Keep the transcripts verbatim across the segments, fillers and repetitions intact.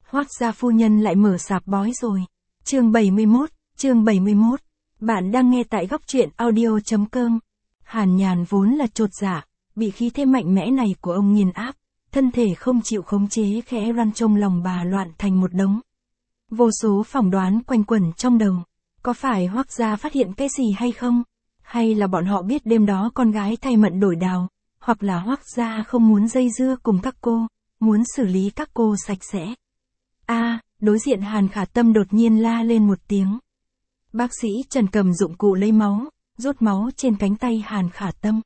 Hoác gia phu nhân lại mở sạp bói rồi. Chương bảy mươi mốt, chương bảy mươi mốt. Bạn đang nghe tại góc truyện audio chấm com. Hàn Nhàn vốn là chột dạ, bị khí thế mạnh mẽ này của ông nghiền áp, thân thể không chịu khống chế khẽ răn trong lòng bà loạn thành một đống. Vô số phỏng đoán quanh quẩn trong đầu. Có phải Hoác gia phát hiện cái gì hay không? Hay là bọn họ biết đêm đó con gái thay mận đổi đào? Hoặc là Hoác gia không muốn dây dưa cùng các cô, muốn xử lý các cô sạch sẽ? A, đối diện Hàn Khả Tâm đột nhiên la lên một tiếng. Bác sĩ Trần cầm dụng cụ lấy máu, rút máu trên cánh tay Hàn Khả Tâm.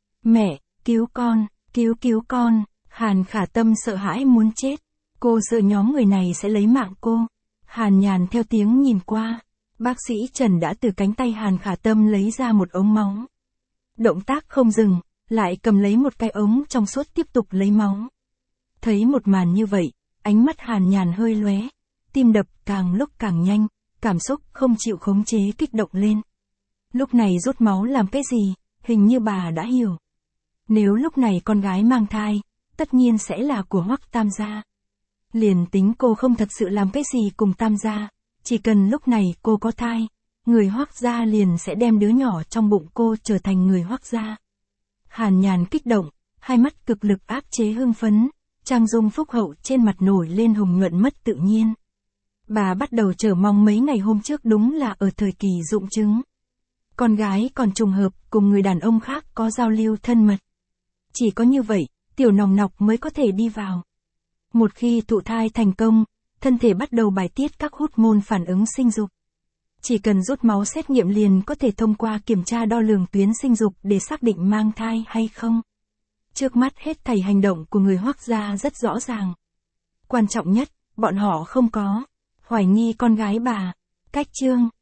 Mẹ, cứu con, cứu cứu con. Hàn Khả Tâm sợ hãi muốn chết. Cô sợ nhóm người này sẽ lấy mạng cô. Hàn Nhàn theo tiếng nhìn qua. Bác sĩ Trần đã từ cánh tay Hàn Khả Tâm lấy ra một ống máu. Động tác không dừng, lại cầm lấy một cái ống trong suốt tiếp tục lấy máu. Thấy một màn như vậy, ánh mắt Hàn Nhàn hơi lóe, tim đập càng lúc càng nhanh, cảm xúc không chịu khống chế kích động lên. Lúc này rút máu làm cái gì, hình như bà đã hiểu. Nếu lúc này con gái mang thai, tất nhiên sẽ là của Hoắc Tam gia. Liền tính cô không thật sự làm cái gì cùng Tam gia, chỉ cần lúc này cô có thai, người Hoắc gia liền sẽ đem đứa nhỏ trong bụng cô trở thành người Hoắc gia. Hàn Nhàn kích động, hai mắt cực lực áp chế hưng phấn, trang dung phúc hậu trên mặt nổi lên hồng nhuận mất tự nhiên. Bà bắt đầu chờ mong mấy ngày hôm trước đúng là ở thời kỳ dụng trứng. Con gái còn trùng hợp cùng người đàn ông khác có giao lưu thân mật. Chỉ có như vậy, tiểu nòng nọc mới có thể đi vào. Một khi thụ thai thành công, thân thể bắt đầu bài tiết các hóc môn phản ứng sinh dục. Chỉ cần rút máu xét nghiệm liền có thể thông qua kiểm tra đo lường tuyến sinh dục để xác định mang thai hay không. Trước mắt hết thảy hành động của người Hoắc gia rất rõ ràng. Quan trọng nhất, bọn họ không có hoài nghi con gái bà. Cách chương